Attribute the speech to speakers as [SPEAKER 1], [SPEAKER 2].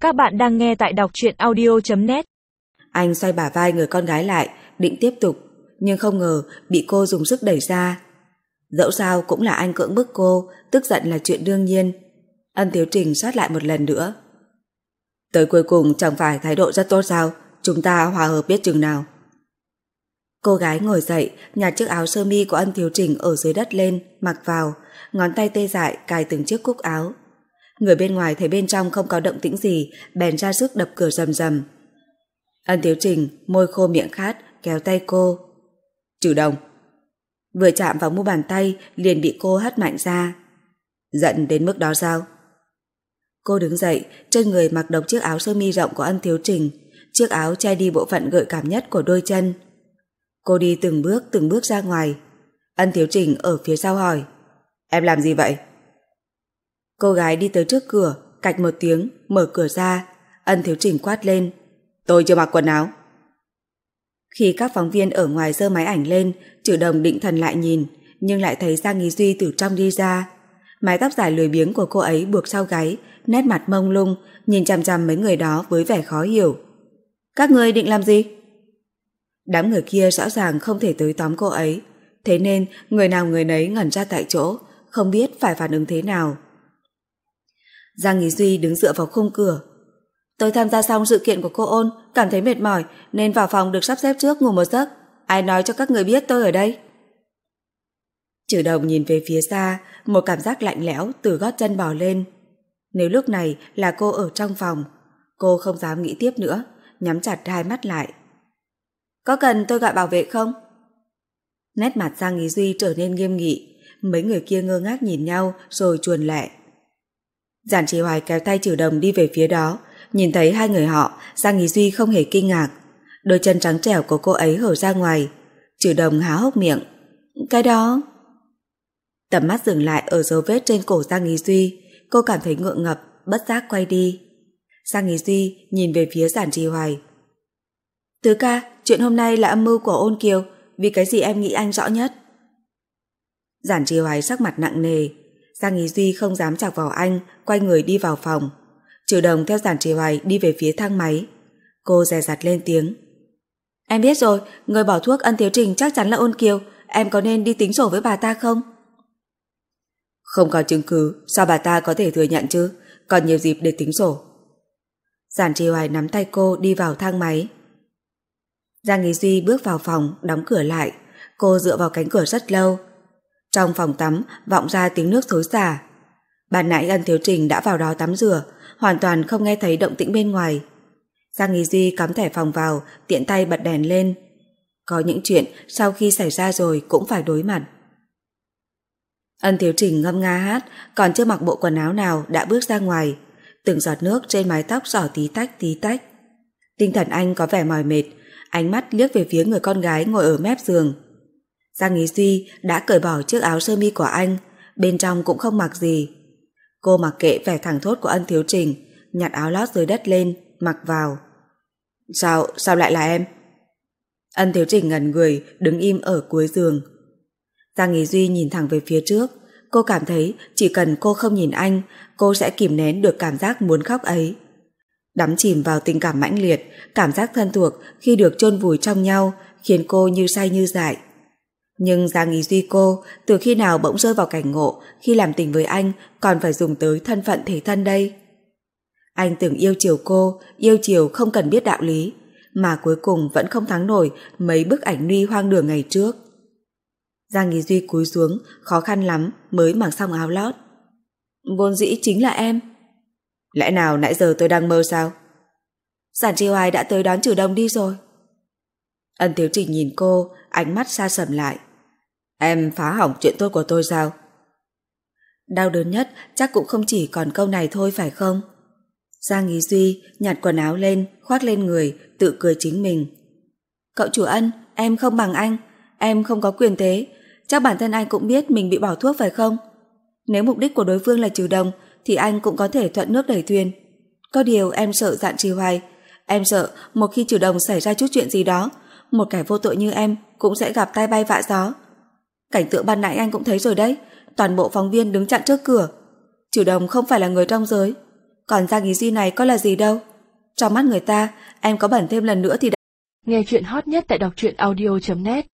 [SPEAKER 1] Các bạn đang nghe tại đọc truyện audio.net.
[SPEAKER 2] Anh xoay bả vai người con gái lại, định tiếp tục, nhưng không ngờ bị cô dùng sức đẩy ra. Dẫu sao cũng là anh cưỡng bức cô, tức giận là chuyện đương nhiên. Ân Tiếu Trình soát lại một lần nữa. Tới cuối cùng chẳng phải thái độ rất tốt sao? Chúng ta hòa hợp biết chừng nào. Cô gái ngồi dậy, nhặt chiếc áo sơ mi của Ân Tiếu Trình ở dưới đất lên, mặc vào, ngón tay tê dại cài từng chiếc cúc áo. Người bên ngoài thấy bên trong không có động tĩnh gì, bèn ra sức đập cửa rầm rầm. Ân Tiếu Trình môi khô miệng khát kéo tay cô. Trừ Đồng. Vừa chạm vào mu bàn tay liền bị cô hất mạnh ra. Giận đến mức đó sao? Cô đứng dậy, trên người mặc độc chiếc áo sơ mi rộng của Ân Tiếu Trình, chiếc áo che đi bộ phận gợi cảm nhất của đôi chân. Cô đi từng bước ra ngoài. Ân Tiếu Trình ở phía sau hỏi: Em làm gì vậy? Cô gái đi tới trước cửa, cạch một tiếng, mở cửa ra. Ân Tiếu Trình quát lên: Tôi chưa mặc quần áo. Khi các phóng viên ở ngoài giơ máy ảnh lên, Trừ Đồng định thần lại nhìn, nhưng lại thấy Giang Ý Duy từ trong đi ra. Mái tóc dài lười biếng của cô ấy buộc sau gáy, nét mặt mông lung, nhìn chằm chằm mấy người đó với vẻ khó hiểu. Các người định làm gì? Đám người kia rõ ràng không thể tới tóm cô ấy, thế nên người nào người nấy ngẩn ra tại chỗ, không biết phải phản ứng thế nào. Giang Ý Duy đứng dựa vào khung cửa. Tôi tham gia xong sự kiện của cô Ôn, cảm thấy mệt mỏi nên vào phòng được sắp xếp trước ngủ một giấc. Ai nói cho các người biết tôi ở đây? Trừ Đồng nhìn về phía xa, một cảm giác lạnh lẽo từ gót chân bò lên. Nếu lúc này là cô ở trong phòng, cô không dám nghĩ tiếp nữa, nhắm chặt hai mắt lại. Có cần tôi gọi bảo vệ không? Nét mặt Giang Ý Duy trở nên nghiêm nghị, mấy người kia ngơ ngác nhìn nhau rồi chuồn lẹ. Giản Trì Hoài kéo tay Trừ Đồng đi về phía đó, nhìn thấy hai người họ, Giang Ý Duy không hề kinh ngạc. Đôi chân trắng trẻo của cô ấy hở ra ngoài. Trừ Đồng há hốc miệng. Cái đó... Tầm mắt dừng lại ở dấu vết trên cổ Giang Ý Duy, cô cảm thấy ngượng ngập, bất giác quay đi. Giang Ý Duy nhìn về phía Giản Trì Hoài. Tứ ca, chuyện hôm nay là âm mưu của Ôn Kiều, vì cái gì em nghĩ anh rõ nhất? Giản Trì Hoài sắc mặt nặng nề. Giang Ý Duy không dám chọc vào anh, quay người đi vào phòng. Trừ Đồng theo Giản Trì Hoài đi về phía thang máy. Cô dè dặt lên tiếng. Em biết rồi, người bỏ thuốc Ân Tiếu Trình chắc chắn là Ôn Kiều, em có nên đi tính sổ với bà ta không? Không có chứng cứ, sao bà ta có thể thừa nhận chứ, còn nhiều dịp để tính sổ. Giản Trì Hoài nắm tay cô đi vào thang máy. Giang Ý Duy bước vào phòng, đóng cửa lại. Cô dựa vào cánh cửa rất lâu. Trong phòng tắm vọng ra tiếng nước xối xả. Ban nãy Ân Tiếu Trình đã vào đó tắm rửa, hoàn toàn không nghe thấy động tĩnh bên ngoài. Giang Ý Duy cắm thẻ phòng vào, tiện tay bật đèn lên. Có những chuyện sau khi xảy ra rồi cũng phải đối mặt. Ân Tiếu Trình ngâm nga hát, còn chưa mặc bộ quần áo nào đã bước ra ngoài. Từng giọt nước trên mái tóc rỏ tí tách tí tách. Tinh thần anh có vẻ mỏi mệt, ánh mắt liếc về phía người con gái ngồi ở mép giường. Giang Ý Duy đã cởi bỏ chiếc áo sơ mi của anh, bên trong cũng không mặc gì. Cô mặc kệ vẻ thẳng thốt của Ân Tiếu Trình, nhặt áo lót dưới đất lên, mặc vào. Sao lại là em? Ân Tiếu Trình ngẩn người, đứng im ở cuối giường. Giang Ý Duy nhìn thẳng về phía trước. Cô cảm thấy chỉ cần cô không nhìn anh, cô sẽ kìm nén được cảm giác muốn khóc ấy. Đắm chìm vào tình cảm mãnh liệt, cảm giác thân thuộc khi được chôn vùi trong nhau khiến cô như say như dại. Nhưng Giang Ý Duy cô từ khi nào bỗng rơi vào cảnh ngộ khi làm tình với anh còn phải dùng tới thân phận thể thân đây? Anh từng yêu chiều cô, yêu chiều không cần biết đạo lý, mà cuối cùng vẫn không thắng nổi mấy bức ảnh nude hoang đường ngày trước. Giang Ý Duy cúi xuống, khó khăn lắm mới mặc xong áo lót. Vốn dĩ chính là em. Lẽ nào nãy giờ tôi đang mơ sao? Giản Trì Hoài đã tới đón Trừ Đồng đi rồi. Ân Tiếu Trình nhìn cô, ánh mắt xa sầm lại. Em phá hỏng chuyện tốt của tôi sao? Đau đớn nhất chắc cũng không chỉ còn câu này thôi phải không? Giang Ý Duy nhặt quần áo lên, khoác lên người, tự cười chính mình. Cậu chủ Ân, em không bằng anh, em không có quyền thế, chắc bản thân anh cũng biết mình bị bỏ thuốc phải không? Nếu mục đích của đối phương là Trừ Đồng thì anh cũng có thể thuận nước đẩy thuyền. Có điều em sợ Giản Trì Hoài, em sợ một khi Trừ Đồng xảy ra chút chuyện gì đó, một kẻ vô tội như em cũng sẽ gặp tai bay vạ gió. Cảnh tượng ban nãy anh cũng thấy rồi đấy, toàn bộ phóng viên đứng chặn trước cửa. Trừ Đồng không phải là người trong giới. còn Giang Ý Duy này có là gì đâu. Trong mắt người ta, em có bẩn thêm lần nữa thì
[SPEAKER 1] nghe chuyện hot nhất tại đọc truyện audio.net